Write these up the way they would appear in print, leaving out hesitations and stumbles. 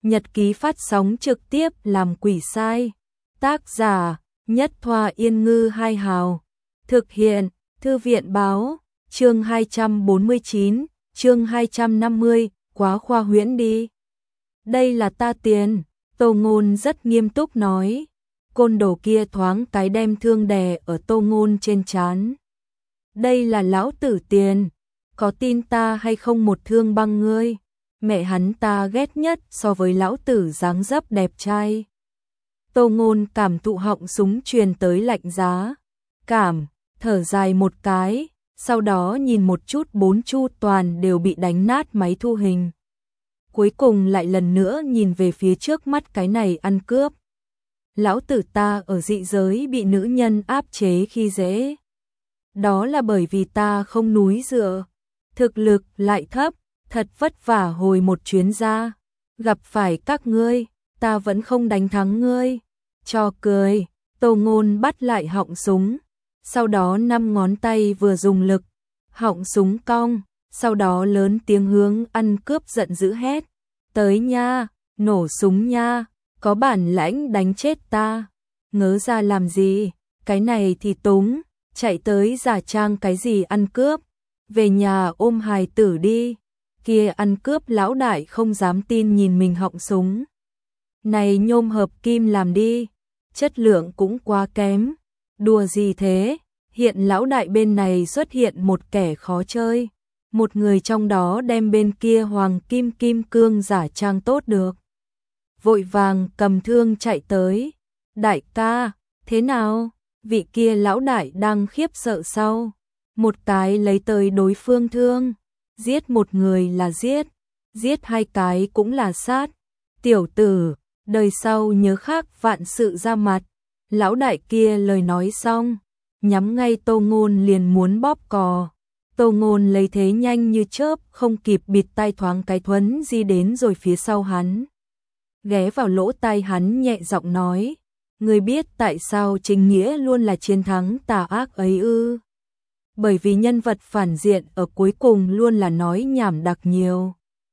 Nhật ký phát sóng trực tiếp làm quỷ sai. Tác giả Nhất Thoa Yên Ngư Hai Hào. Thực hiện Thư viện Báo. Chương 249, chương 250, quá khoa huyễn đi. Đây là ta tiền, Tô Ngôn rất nghiêm túc nói. Côn đồ kia thoáng cái đem thương đè ở Tô Ngôn trên trán. Đây là lão tử tiền, có tin ta hay không một thương băng ngươi. Mẹ hắn ta ghét nhất so với lão tử dáng dấp đẹp trai. Tô Ngôn cảm thụ họng súng truyền tới lạnh giá. Thở dài một cái, sau đó nhìn một chút bốn chu toàn đều bị đánh nát máy thu hình. Cuối cùng lại lần nữa nhìn về phía trước mắt cái này ăn cướp. Lão tử ta ở dị giới bị nữ nhân áp chế khi dễ. Đó là bởi vì ta không núi dựa, thực lực lại thấp, thật vất vả hồi một chuyến ra. Gặp phải các ngươi, ta vẫn không đánh thắng ngươi. Cho cười, Tô Ngôn bắt lại họng súng. Sau đó 5 ngón tay vừa dùng lực, họng súng cong, sau đó lớn tiếng hướng ăn cướp giận dữ hét. Tới nha, nổ súng nha, có bản lãnh đánh chết ta. Ngớ ra làm gì, cái này thì túng, chạy tới giả trang cái gì ăn cướp. Về nhà ôm hài tử đi. Kia ăn cướp lão đại không dám tin nhìn mình họng súng. Này nhôm hợp kim làm đi, chất lượng cũng quá kém. Đùa gì thế, hiện lão đại bên này xuất hiện một kẻ khó chơi. Một người trong đó đem bên kia hoàng kim kim cương giả trang tốt được. Vội vàng cầm thương chạy tới. Đại ca, thế nào? Vị kia lão đại đang khiếp sợ sau. Một cái lấy tới đối phương thương. Giết một người là giết, giết hai cái cũng là sát. Tiểu tử, đời sau nhớ khác vạn sự ra mặt. Lão đại kia lời nói xong, nhắm ngay Tô Ngôn liền muốn bóp cò. Tô Ngôn lấy thế nhanh như chớp, không kịp bịt tai thoáng cái thuấn di đến rồi phía sau hắn. Ghé vào lỗ tai hắn nhẹ giọng nói, ngươi biết tại sao chính nghĩa luôn là chiến thắng tà ác ấy ư? Bởi vì nhân vật phản diện ở cuối cùng luôn là nói nhảm đặc nhiều.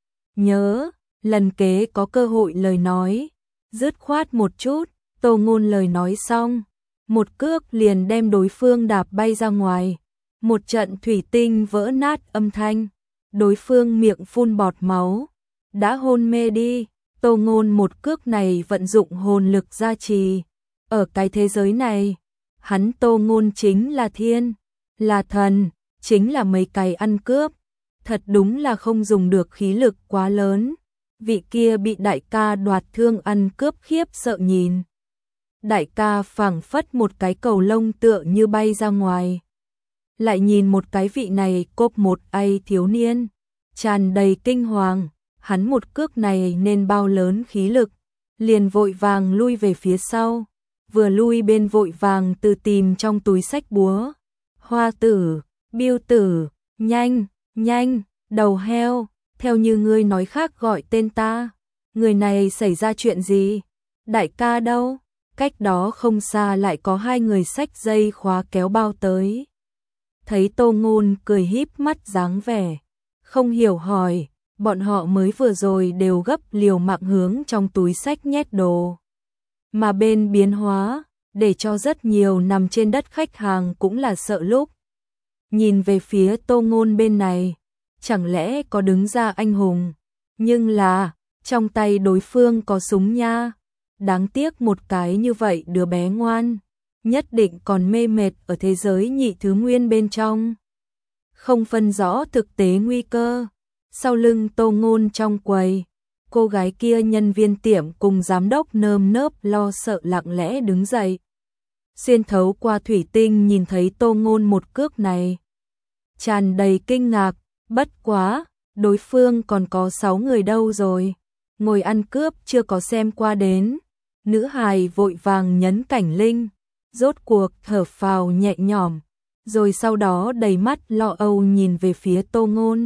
Nhớ, lần kế có cơ hội lời nói, dứt khoát một chút. Tô Ngôn lời nói xong, một cước liền đem đối phương đạp bay ra ngoài. Một trận thủy tinh vỡ nát âm thanh, đối phương miệng phun bọt máu, đã hôn mê đi. Tô Ngôn một cước này vận dụng hồn lực gia trì. Ở cái thế giới này, hắn Tô Ngôn chính là thiên, là thần, chính là mấy cái ăn cướp. Thật đúng là không dùng được khí lực quá lớn. Vị kia bị đại ca đoạt thương ăn cướp khiếp sợ nhìn. Đại ca phảng phất một cái cầu lông tựa như bay ra ngoài. Lại nhìn một cái vị này cốp một ai thiếu niên, tràn đầy kinh hoàng, hắn một cước này nên bao lớn khí lực, liền vội vàng lui về phía sau, vừa lui bên vội vàng từ tìm trong túi xách búa. Hoa tử, Biêu tử, nhanh, nhanh, đầu heo, theo như ngươi nói khác gọi tên ta. Người này xảy ra chuyện gì? Đại ca đâu? Cách đó không xa lại có hai người xách dây khóa kéo bao tới. Thấy Tô Ngôn cười híp mắt dáng vẻ, không hiểu hỏi, bọn họ mới vừa rồi đều gấp liều mạng hướng trong túi xách nhét đồ. Mà bên biến hóa, để cho rất nhiều nằm trên đất khách hàng cũng là sợ lúc. Nhìn về phía Tô Ngôn bên này, chẳng lẽ có đứng ra anh hùng, nhưng là, trong tay đối phương có súng nha. Đáng tiếc một cái như vậy đứa bé ngoan, nhất định còn mê mệt ở thế giới nhị thứ nguyên bên trong. Không phân rõ thực tế nguy cơ. Sau lưng Tô Ngôn trong quầy, cô gái kia nhân viên tiệm cùng giám đốc nơm nớp lo sợ lặng lẽ đứng dậy. Xuyên thấu qua thủy tinh nhìn thấy Tô Ngôn một cước này, tràn đầy kinh ngạc, bất quá, đối phương còn có 6 người đâu rồi. Ngồi ăn cướp chưa có xem qua đến. Nữ hài vội vàng nhấn cảnh linh, rốt cuộc thở phào nhẹ nhõm, rồi sau đó đầy mắt lo âu nhìn về phía Tô Ngôn.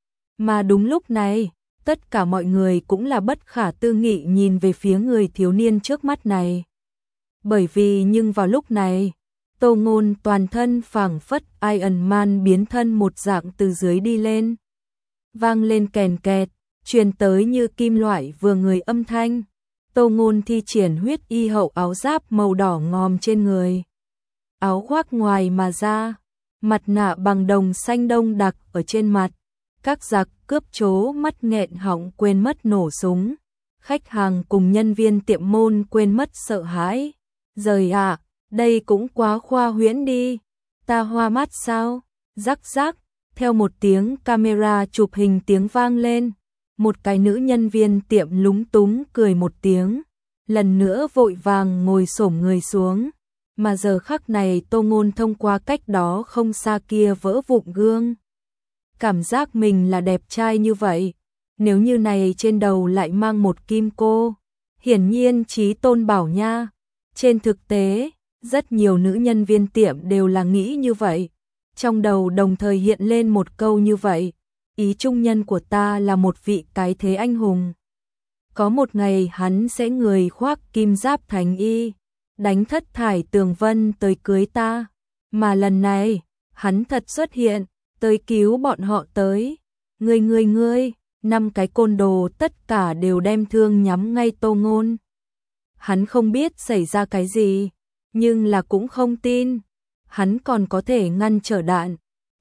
Mà đúng lúc này, tất cả mọi người cũng là bất khả tư nghị nhìn về phía người thiếu niên trước mắt này. Bởi vì nhưng vào lúc này, Tô Ngôn toàn thân phảng phất Iron Man biến thân một dạng từ dưới đi lên. Vang lên kèn kẹt, truyền tới như kim loại vừa người âm thanh. Tô Ngôn thi triển huyết y hậu áo giáp màu đỏ ngòm trên người. Áo khoác ngoài mà ra, mặt nạ bằng đồng xanh đông đặc ở trên mặt. Các giặc cướp trố mắt nghẹn họng quên mất nổ súng. Khách hàng cùng nhân viên tiệm môn quên mất sợ hãi. Giời ạ, đây cũng quá khoa huyễn đi. Ta hoa mắt sao? Rắc rắc, theo một tiếng camera chụp hình tiếng vang lên. Một cái nữ nhân viên tiệm lúng túng cười một tiếng. Lần nữa vội vàng ngồi xổm người xuống. Mà giờ khắc này Tô Ngôn thông qua cách đó không xa kia vỡ vụn gương. Cảm giác mình là đẹp trai như vậy. Nếu như này trên đầu lại mang một kim cô. Hiển nhiên Chí Tôn bảo nha. Trên thực tế, rất nhiều nữ nhân viên tiệm đều là nghĩ như vậy. Trong đầu đồng thời hiện lên một câu như vậy. Ý trung nhân của ta là một vị cái thế anh hùng. Có một ngày hắn sẽ người khoác kim giáp thành y, đánh thất thải tường vân tới cưới ta. Mà lần này, hắn thật xuất hiện, tới cứu bọn họ tới. Ngươi, 5 cái côn đồ tất cả đều đem thương nhắm ngay Tô Ngôn. Hắn không biết xảy ra cái gì, nhưng là cũng không tin. Hắn còn có thể ngăn trở đạn.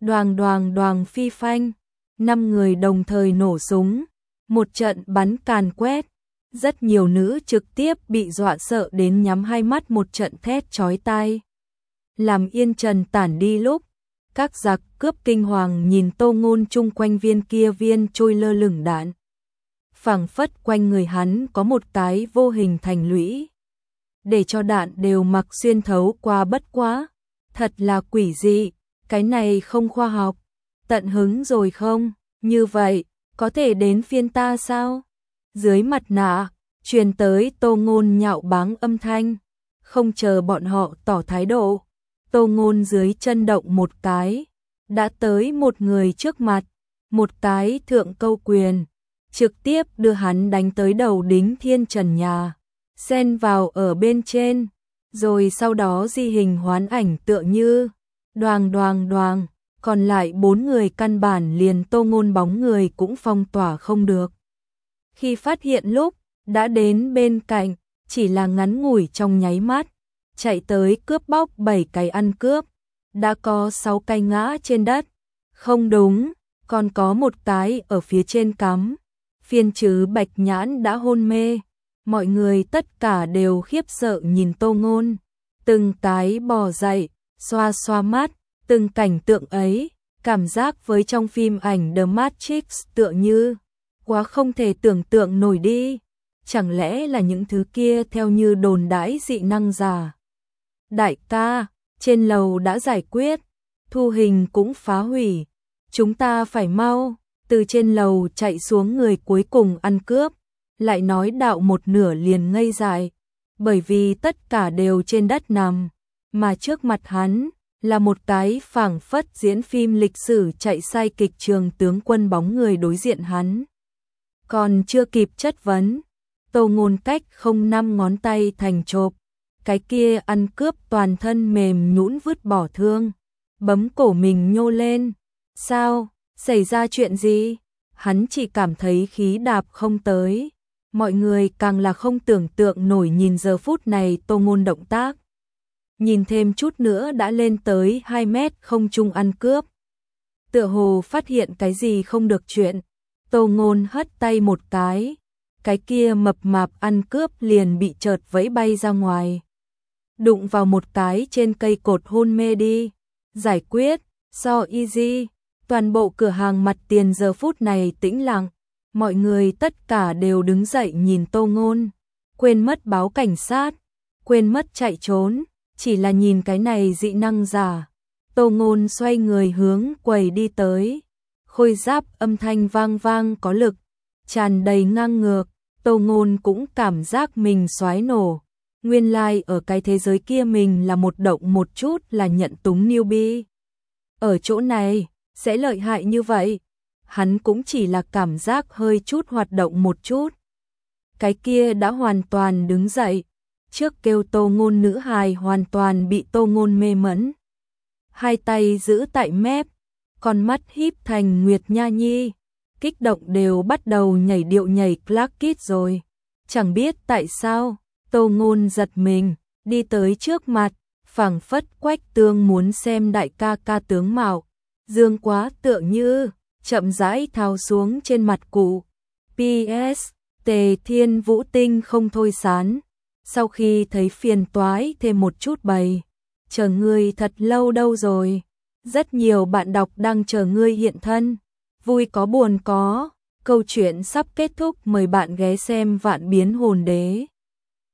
Đoàng phi phanh. 5 người đồng thời nổ súng. Một trận bắn càn quét. Rất nhiều nữ trực tiếp bị dọa sợ đến nhắm hai mắt một trận thét chói tai. Làm yên trần tản đi lúc. Các giặc cướp kinh hoàng nhìn Tô Ngôn chung quanh viên kia viên trôi lơ lửng đạn. Phảng phất quanh người hắn có một cái vô hình thành lũy. Để cho đạn đều mặc xuyên thấu qua bất quá. Thật là quỷ dị, cái này không khoa học. Tận hứng rồi không? Như vậy, có thể đến phiên ta sao? Dưới mặt nạ, truyền tới Tô Ngôn nhạo báng âm thanh. Không chờ bọn họ tỏ thái độ. Tô Ngôn dưới chân động một cái. Đã tới một người trước mặt. Một cái thượng câu quyền. Trực tiếp đưa hắn đánh tới đầu đính thiên trần nhà. Xen vào ở bên trên. Rồi sau đó di hình hoán ảnh tựa như. Đoàng. Còn lại 4 người căn bản liền Tô Ngôn bóng người cũng phong tỏa không được. Khi phát hiện lúc, đã đến bên cạnh, chỉ là ngắn ngủi trong nháy mắt. Chạy tới cướp bóc 7 cái ăn cướp. Đã có 6 cái ngã trên đất. Không đúng, còn có một cái ở phía trên cắm. Phiên trứ Bạch Nhãn đã hôn mê. Mọi người tất cả đều khiếp sợ nhìn Tô Ngôn. Từng cái bò dậy, xoa mắt. Từng cảnh tượng ấy, cảm giác với trong phim ảnh The Matrix tựa như. Quá không thể tưởng tượng nổi đi. Chẳng lẽ là những thứ kia theo như đồn đãi dị năng giả. Đại ca, trên lầu đã giải quyết. Thu hình cũng phá hủy. Chúng ta phải mau. Từ trên lầu chạy xuống người cuối cùng ăn cướp. Lại nói đạo một nửa liền ngây dại. Bởi vì tất cả đều trên đất nằm. Mà trước mặt hắn là một cái phảng phất diễn phim lịch sử chạy sai kịch trường tướng quân bóng người đối diện hắn. Còn chưa kịp chất vấn. Tô Ngôn cách không 5 ngón tay thành chộp. Cái kia ăn cướp toàn thân mềm nhũn vứt bỏ thương. Bấm cổ mình nhô lên. Sao? Xảy ra chuyện gì? Hắn chỉ cảm thấy khí đạp không tới. Mọi người càng là không tưởng tượng nổi nhìn giờ phút này Tô Ngôn động tác. Nhìn thêm chút nữa đã lên tới 2 mét không trung ăn cướp. Tựa hồ phát hiện cái gì không được chuyện. Tô Ngôn hất tay một cái. Cái kia mập mạp ăn cướp liền bị chợt vẫy bay ra ngoài. Đụng vào một cái trên cây cột hôn mê đi. Giải quyết, so easy. Toàn bộ cửa hàng mặt tiền giờ phút này tĩnh lặng. Mọi người tất cả đều đứng dậy nhìn Tô Ngôn. Quên mất báo cảnh sát. Quên mất chạy trốn. Chỉ là nhìn cái này dị năng giả. Tô Ngôn xoay người hướng quầy đi tới. Khôi giáp âm thanh vang có lực. Tràn đầy ngang ngược. Tô Ngôn cũng cảm giác mình xoái nổ. Nguyên lai ở cái thế giới kia mình là một động một chút là nhận túng newbie. Ở chỗ này, sẽ lợi hại như vậy. Hắn cũng chỉ là cảm giác hơi chút hoạt động một chút. Cái kia đã hoàn toàn đứng dậy. Trước kêu Tô Ngôn nữ hài hoàn toàn bị Tô Ngôn mê mẫn. Hai tay giữ tại mép, con mắt híp thành Nguyệt Nha Nhi. kích động đều bắt đầu nhảy điệu nhảy Clark Kid rồi. Chẳng biết tại sao, Tô Ngôn giật mình, đi tới trước mặt, phảng phất Quách Tương muốn xem đại ca ca tướng mạo. Dương Quá tựa như chậm rãi tháo xuống trên mặt cụ. PS, Tề Thiên Vũ Tinh không thôi sán. Sau khi thấy phiền toái thêm một chút bày. Chờ ngươi thật lâu đâu rồi. Rất nhiều bạn đọc đang chờ ngươi hiện thân. Vui có buồn có. Câu chuyện sắp kết thúc, mời bạn ghé xem Vạn Biến Hồn Đế.